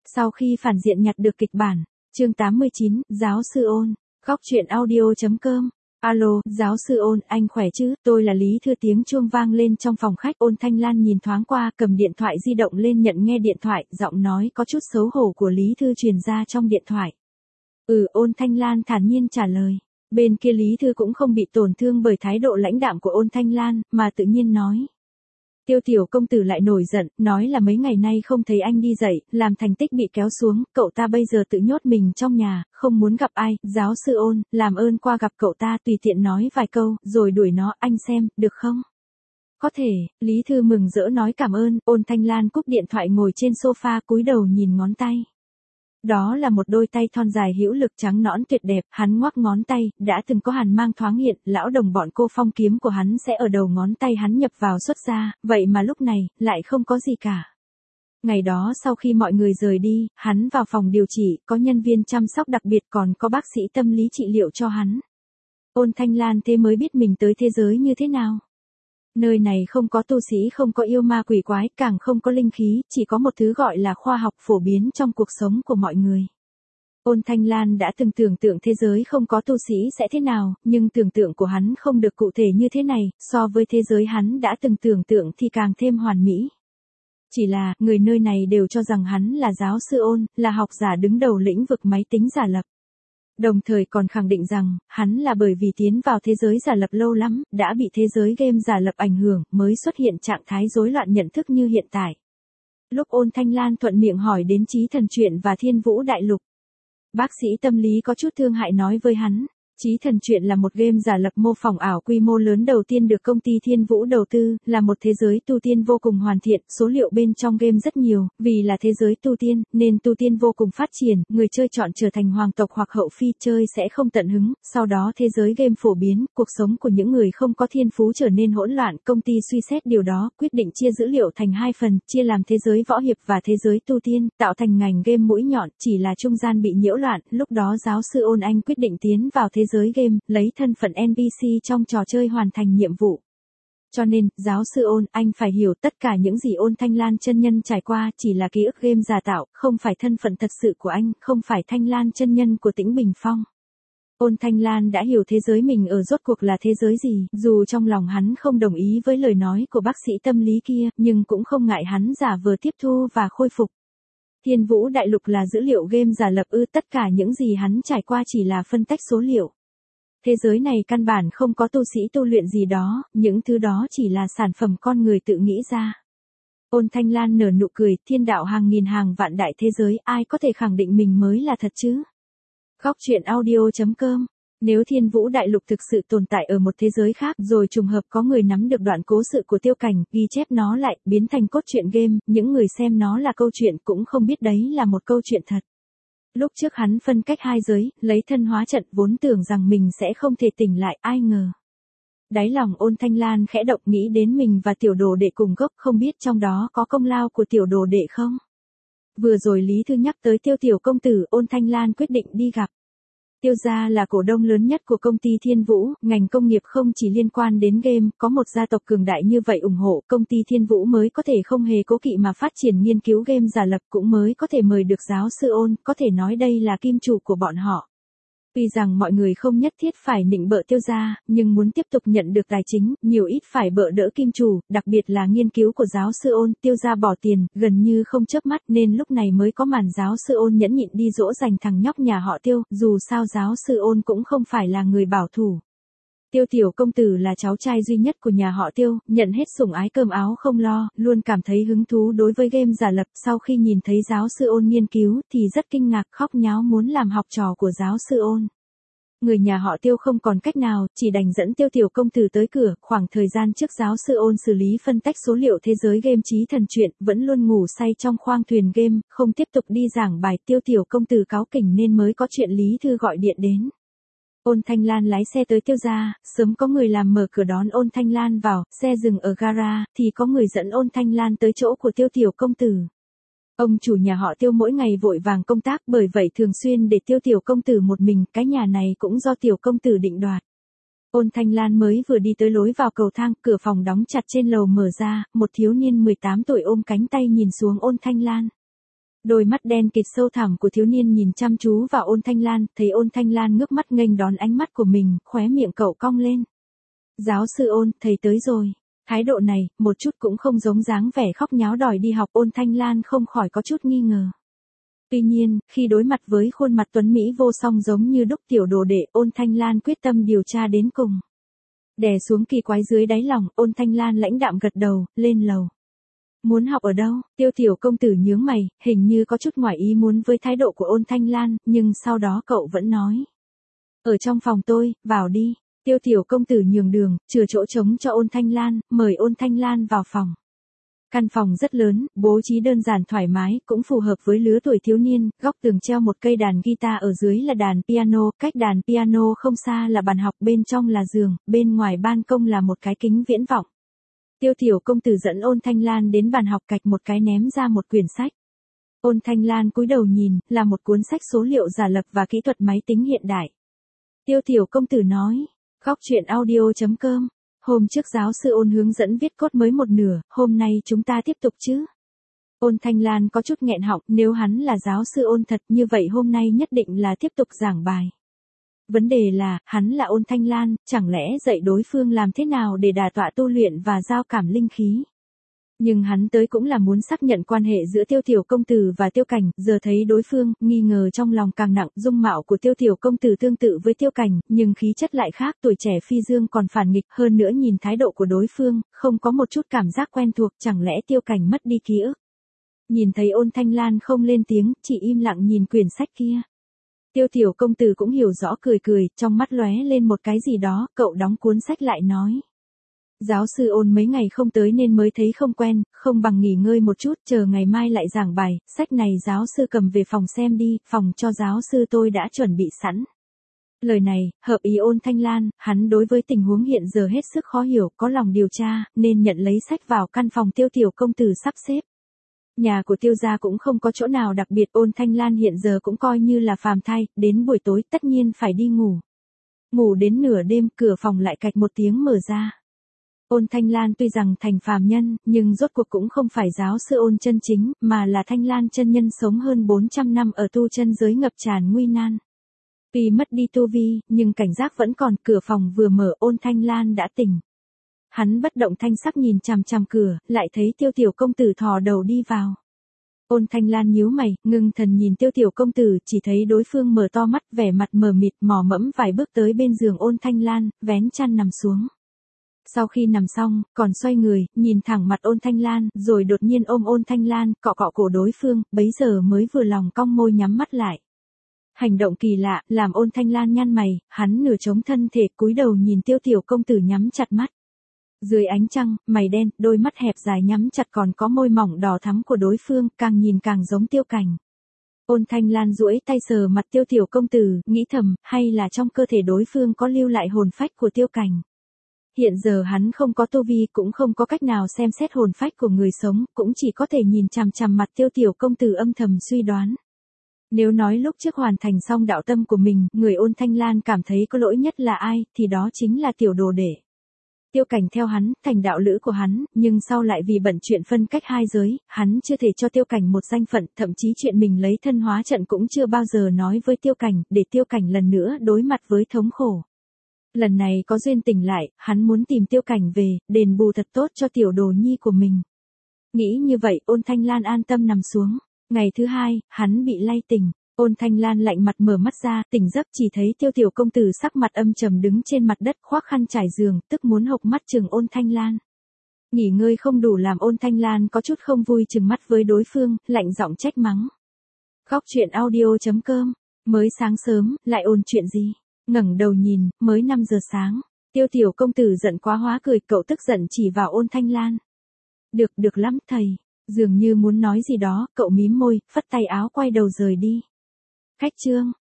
Sau khi phản diện nhặt được kịch bản, chương 89, giáo sư Ôn, góc truyện audio.com. Alo, giáo sư Ôn, anh khỏe chứ, tôi là Lý Thư. Tiếng chuông vang lên trong phòng khách. Ôn Thanh Lan nhìn thoáng qua, cầm điện thoại di động lên nhận nghe điện thoại, giọng nói có chút xấu hổ của Lý Thư truyền ra trong điện thoại. Ôn Thanh Lan thản nhiên trả lời. Bên kia Lý Thư cũng không bị tổn thương bởi thái độ lãnh đạm của Ôn Thanh Lan, mà tự nhiên nói. Tiêu tiểu công tử lại nổi giận, nói là mấy ngày nay không thấy anh đi dạy, làm thành tích bị kéo xuống, cậu ta bây giờ tự nhốt mình trong nhà, không muốn gặp ai. Giáo sư Ôn, làm ơn qua gặp cậu ta, tùy tiện nói vài câu, rồi đuổi nó, anh xem, được không? Có thể. Lý Thư mừng rỡ nói cảm ơn. Ôn Thanh Lan cúp điện thoại ngồi trên sofa cúi đầu nhìn ngón tay. Đó là một đôi tay thon dài hữu lực trắng nõn tuyệt đẹp, hắn ngoắc ngón tay, đã từng có hàn mang thoáng hiện, lão đồng bọn cô phong kiếm của hắn sẽ ở đầu ngón tay hắn nhập vào xuất ra, vậy mà lúc này, lại không có gì cả. Ngày đó sau khi mọi người rời đi, hắn vào phòng điều trị, có nhân viên chăm sóc đặc biệt còn có bác sĩ tâm lý trị liệu cho hắn. Ôn Thanh Lan thế mới biết mình tới thế giới như thế nào. Nơi này không có tu sĩ, không có yêu ma quỷ quái, càng không có linh khí, chỉ có một thứ gọi là khoa học phổ biến trong cuộc sống của mọi người. Ôn Thanh Lan đã từng tưởng tượng thế giới không có tu sĩ sẽ thế nào, nhưng tưởng tượng của hắn không được cụ thể như thế này, so với thế giới hắn đã từng tưởng tượng thì càng thêm hoàn mỹ. Chỉ là, người nơi này đều cho rằng hắn là giáo sư Ôn, là học giả đứng đầu lĩnh vực máy tính giả lập. Đồng thời còn khẳng định rằng, hắn là bởi vì tiến vào thế giới giả lập lâu lắm, đã bị thế giới game giả lập ảnh hưởng, mới xuất hiện trạng thái rối loạn nhận thức như hiện tại. Lúc Ôn Thanh Lan thuận miệng hỏi đến Chí Thần Truyện và Thiên Vũ Đại Lục, bác sĩ tâm lý có chút thương hại nói với hắn. Chí Thần Truyện là một game giả lập mô phỏng ảo quy mô lớn đầu tiên được công ty Thiên Vũ đầu tư, là một thế giới tu tiên vô cùng hoàn thiện, số liệu bên trong game rất nhiều, vì là thế giới tu tiên, nên tu tiên vô cùng phát triển, người chơi chọn trở thành hoàng tộc hoặc hậu phi chơi sẽ không tận hứng, sau đó thế giới game phổ biến, cuộc sống của những người không có thiên phú trở nên hỗn loạn, công ty suy xét điều đó, quyết định chia dữ liệu thành hai phần, chia làm thế giới võ hiệp và thế giới tu tiên, tạo thành ngành game mũi nhọn, chỉ là trung gian bị nhiễu loạn, lúc đó giáo sư Ôn Anh quyết định tiến vào thế giới game, lấy thân phận NPC trong trò chơi hoàn thành nhiệm vụ. Cho nên, giáo sư Ôn, anh phải hiểu tất cả những gì Ôn Thanh Lan chân nhân trải qua chỉ là ký ức game giả tạo, không phải thân phận thật sự của anh, không phải Thanh Lan chân nhân của Tĩnh Bình Phong. Ôn Thanh Lan đã hiểu thế giới mình ở rốt cuộc là thế giới gì, dù trong lòng hắn không đồng ý với lời nói của bác sĩ tâm lý kia, nhưng cũng không ngại hắn giả vờ tiếp thu và khôi phục. Thiên Vũ Đại Lục là dữ liệu game giả lập tất cả những gì hắn trải qua chỉ là phân tách số liệu. Thế giới này căn bản không có tu sĩ tu luyện gì đó, những thứ đó chỉ là sản phẩm con người tự nghĩ ra. Ôn Thanh Lan nở nụ cười, thiên đạo hàng nghìn hàng vạn đại thế giới, ai có thể khẳng định mình mới là thật chứ? Góc truyện audio.com. Nếu Thiên Vũ Đại Lục thực sự tồn tại ở một thế giới khác rồi trùng hợp có người nắm được đoạn cố sự của Tiêu Cảnh, ghi chép nó lại, biến thành cốt truyện game, những người xem nó là câu chuyện cũng không biết đấy là một câu chuyện thật. Lúc trước hắn phân cách hai giới, lấy thân hóa trận vốn tưởng rằng mình sẽ không thể tỉnh lại, ai ngờ. Đáy lòng Ôn Thanh Lan khẽ động nghĩ đến mình và tiểu đồ đệ cùng gốc, không biết trong đó có công lao của tiểu đồ đệ không? Vừa rồi Lý Thư nhắc tới Tiêu tiểu công tử, Ôn Thanh Lan quyết định đi gặp. Tiêu gia là cổ đông lớn nhất của công ty Thiên Vũ, ngành công nghiệp không chỉ liên quan đến game, có một gia tộc cường đại như vậy ủng hộ, công ty Thiên Vũ mới có thể không hề cố kỵ mà phát triển nghiên cứu game giả lập, cũng mới có thể mời được giáo sư Ôn, có thể nói đây là kim chủ của bọn họ. Tuy rằng mọi người không nhất thiết phải nịnh bợ Tiêu gia, nhưng muốn tiếp tục nhận được tài chính, nhiều ít phải bợ đỡ kim chủ, đặc biệt là nghiên cứu của giáo sư Ôn, Tiêu gia bỏ tiền, gần như không chớp mắt nên lúc này mới có màn giáo sư Ôn nhẫn nhịn đi dỗ dành thằng nhóc nhà họ Tiêu, dù sao giáo sư Ôn cũng không phải là người bảo thủ. Tiêu tiểu công tử là cháu trai duy nhất của nhà họ Tiêu, nhận hết sủng ái cơm áo không lo, luôn cảm thấy hứng thú đối với game giả lập, sau khi nhìn thấy giáo sư Ôn nghiên cứu thì rất kinh ngạc, khóc nháo muốn làm học trò của giáo sư Ôn. Người nhà họ Tiêu không còn cách nào, chỉ đành dẫn Tiêu tiểu công tử tới cửa, khoảng thời gian trước giáo sư Ôn xử lý phân tách số liệu thế giới game Chí Thần Truyện, vẫn luôn ngủ say trong khoang thuyền game, không tiếp tục đi giảng bài, Tiêu tiểu công tử cáu kỉnh nên mới có chuyện Lý Thư gọi điện đến. Ôn Thanh Lan lái xe tới Tiêu gia, sớm có người làm mở cửa đón Ôn Thanh Lan vào, xe dừng ở gara, thì có người dẫn Ôn Thanh Lan tới chỗ của Tiêu tiểu công tử. Ông chủ nhà họ Tiêu mỗi ngày vội vàng công tác, bởi vậy thường xuyên để Tiêu tiểu công tử một mình, cái nhà này cũng do tiểu công tử định đoạt. Ôn Thanh Lan mới vừa đi tới lối vào cầu thang, cửa phòng đóng chặt trên lầu mở ra, một thiếu niên 18 tuổi ôm cánh tay nhìn xuống Ôn Thanh Lan. Đôi mắt đen kịt sâu thẳm của thiếu niên nhìn chăm chú vào Ôn Thanh Lan, thấy Ôn Thanh Lan ngước mắt nghênh đón ánh mắt của mình, khóe miệng cậu cong lên. Giáo sư Ôn, thầy tới rồi. Thái độ này, một chút cũng không giống dáng vẻ khóc nháo đòi đi học. Ôn Thanh Lan không khỏi có chút nghi ngờ. Tuy nhiên, khi đối mặt với khuôn mặt tuấn Mỹ vô song giống như đúc tiểu đồ đệ, Ôn Thanh Lan quyết tâm điều tra đến cùng. Đè xuống kỳ quái dưới đáy lòng, Ôn Thanh Lan lãnh đạm gật đầu, lên lầu. Muốn học ở đâu? Tiêu tiểu công tử nhướng mày, hình như có chút ngoài ý muốn với thái độ của Ôn Thanh Lan, nhưng sau đó cậu vẫn nói. Ở trong phòng tôi, vào đi. Tiêu tiểu công tử nhường đường, chừa chỗ trống cho Ôn Thanh Lan, mời Ôn Thanh Lan vào phòng. Căn phòng rất lớn, bố trí đơn giản thoải mái, cũng phù hợp với lứa tuổi thiếu niên, góc tường treo một cây đàn guitar, ở dưới là đàn piano, cách đàn piano không xa là bàn học, bên trong là giường, bên ngoài ban công là một cái kính viễn vọng. Tiêu tiểu công tử dẫn Ôn Thanh Lan đến bàn học, cạch một cái ném ra một quyển sách. Ôn Thanh Lan cúi đầu nhìn, là một cuốn sách số liệu giả lập và kỹ thuật máy tính hiện đại. Tiêu tiểu công tử nói, Góc truyện audio.com. Hôm trước giáo sư Ôn hướng dẫn viết cốt mới một nửa, hôm nay chúng ta tiếp tục chứ. Ôn Thanh Lan có chút nghẹn họng, nếu hắn là giáo sư Ôn thật như vậy hôm nay nhất định là tiếp tục giảng bài. Vấn đề là, hắn là Ôn Thanh Lan, chẳng lẽ dạy đối phương làm thế nào để đả tọa tu luyện và giao cảm linh khí. Nhưng hắn tới cũng là muốn xác nhận quan hệ giữa Tiêu tiểu công tử và Tiêu Cảnh, giờ thấy đối phương, nghi ngờ trong lòng càng nặng. Dung mạo của Tiêu tiểu công tử tương tự với Tiêu Cảnh, nhưng khí chất lại khác, tuổi trẻ phi dương còn phản nghịch, hơn nữa nhìn thái độ của đối phương, không có một chút cảm giác quen thuộc, chẳng lẽ Tiêu Cảnh mất đi ký ức. Nhìn thấy Ôn Thanh Lan không lên tiếng, chỉ im lặng nhìn quyển sách kia. Tiêu tiểu công tử cũng hiểu rõ, cười cười, trong mắt lóe lên một cái gì đó, cậu đóng cuốn sách lại nói. Giáo sư Ôn mấy ngày không tới nên mới thấy không quen, không bằng nghỉ ngơi một chút, chờ ngày mai lại giảng bài, sách này giáo sư cầm về phòng xem đi, phòng cho giáo sư tôi đã chuẩn bị sẵn. Lời này, hợp ý Ôn Thanh Lan, hắn đối với tình huống hiện giờ hết sức khó hiểu, có lòng điều tra, nên nhận lấy sách vào căn phòng Tiêu tiểu công tử sắp xếp. Nhà của Tiêu gia cũng không có chỗ nào đặc biệt, Ôn Thanh Lan hiện giờ cũng coi như là phàm thai, đến buổi tối tất nhiên phải đi ngủ. Ngủ đến nửa đêm, cửa phòng lại cạch một tiếng mở ra. Ôn Thanh Lan tuy rằng thành phàm nhân, nhưng rốt cuộc cũng không phải giáo sư Ôn chân chính, mà là Thanh Lan chân nhân sống hơn 400 năm ở tu chân giới ngập tràn nguy nan. Tuy mất đi tu vi, nhưng cảnh giác vẫn còn, cửa phòng vừa mở Ôn Thanh Lan đã tỉnh. Hắn bất động thanh sắc nhìn chằm chằm cửa, lại thấy Tiêu tiểu công tử thò đầu đi vào. Ôn Thanh Lan nhíu mày, ngưng thần nhìn Tiêu tiểu công tử, chỉ thấy đối phương mở to mắt, vẻ mặt mờ mịt, mò mẫm vài bước tới bên giường Ôn Thanh Lan, vén chăn nằm xuống. Sau khi nằm xong, còn xoay người, nhìn thẳng mặt Ôn Thanh Lan, rồi đột nhiên ôm Ôn Thanh Lan, cọ cọ cổ đối phương, bấy giờ mới vừa lòng cong môi nhắm mắt lại. Hành động kỳ lạ, làm Ôn Thanh Lan nhăn mày, hắn nửa chống thân thể cúi đầu nhìn Tiêu tiểu công tử nhắm chặt mắt. Dưới ánh trăng, mày đen, đôi mắt hẹp dài nhắm chặt, còn có môi mỏng đỏ thắm của đối phương, càng nhìn càng giống Tiêu Cảnh. Ôn Thanh Lan duỗi tay sờ mặt Tiêu tiểu công tử, nghĩ thầm, hay là trong cơ thể đối phương có lưu lại hồn phách của Tiêu Cảnh. Hiện giờ hắn không có tu vi, cũng không có cách nào xem xét hồn phách của người sống, cũng chỉ có thể nhìn chằm chằm mặt Tiêu tiểu công tử âm thầm suy đoán. Nếu nói lúc trước hoàn thành xong đạo tâm của mình, người Ôn Thanh Lan cảm thấy có lỗi nhất là ai, thì đó chính là tiểu đồ đệ. Tiêu Cảnh theo hắn, thành đạo lữ của hắn, nhưng sau lại vì bận chuyện phân cách hai giới, hắn chưa thể cho Tiêu Cảnh một danh phận, thậm chí chuyện mình lấy thân hóa trận cũng chưa bao giờ nói với Tiêu Cảnh, để Tiêu Cảnh lần nữa đối mặt với thống khổ. Lần này có duyên tỉnh lại, hắn muốn tìm Tiêu Cảnh về, đền bù thật tốt cho tiểu đồ nhi của mình. Nghĩ như vậy, Ôn Thanh Lan an tâm nằm xuống. Ngày thứ hai, hắn bị lay tỉnh. Ôn Thanh Lan lạnh mặt mở mắt ra, tỉnh giấc chỉ thấy Tiêu tiểu công tử sắc mặt âm trầm đứng trên mặt đất, khoác khăn trải giường, tức muốn hộc mắt chừng Ôn Thanh Lan. Nghỉ ngơi không đủ làm Ôn Thanh Lan có chút không vui, chừng mắt với đối phương, lạnh giọng trách mắng. Góc truyện audio.com. Mới sáng sớm, lại ôn chuyện gì? Ngẩng đầu nhìn, mới 5 giờ sáng. Tiêu tiểu công tử giận quá hóa cười, cậu tức giận chỉ vào Ôn Thanh Lan. Được lắm thầy. Dường như muốn nói gì đó, cậu mím môi, phất tay áo quay đầu rời đi. Khách trương.